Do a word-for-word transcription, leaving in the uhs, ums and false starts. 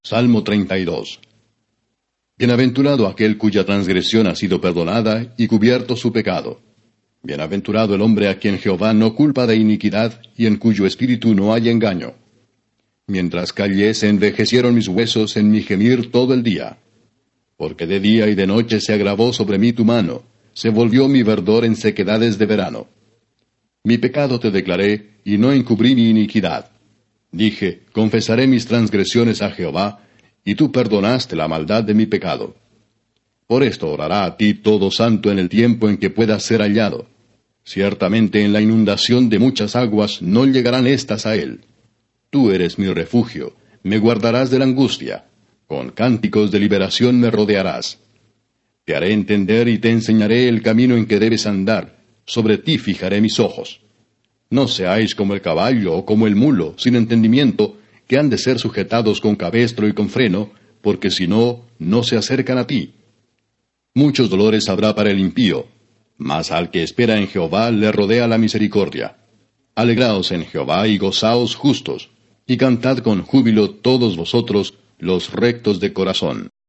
Salmo treinta y dos. Bienaventurado aquel cuya transgresión ha sido perdonada y cubierto su pecado. Bienaventurado el hombre a quien Jehová no culpa de iniquidad y en cuyo espíritu no hay engaño. Mientras callé se envejecieron mis huesos en mi gemir todo el día. Porque de día y de noche se agravó sobre mí tu mano, se volvió mi verdor en sequedades de verano. Mi pecado te declaré, y no encubrí mi iniquidad. Dije, confesaré mis transgresiones a Jehová, y tú perdonaste la maldad de mi pecado. Por esto orará a ti todo santo en el tiempo en que puedas ser hallado. Ciertamente en la inundación de muchas aguas no llegarán éstas a él. Tú eres mi refugio, me guardarás de la angustia. Con cánticos de liberación me rodearás. Te haré entender y te enseñaré el camino en que debes andar. Sobre ti fijaré mis ojos. No seáis como el caballo o como el mulo, sin entendimiento, que han de ser sujetados con cabestro y con freno, porque si no, no se acercan a ti. Muchos dolores habrá para el impío, mas al que espera en Jehová le rodea la misericordia. Alegraos en Jehová y gozaos justos, y cantad con júbilo todos vosotros, los rectos de corazón.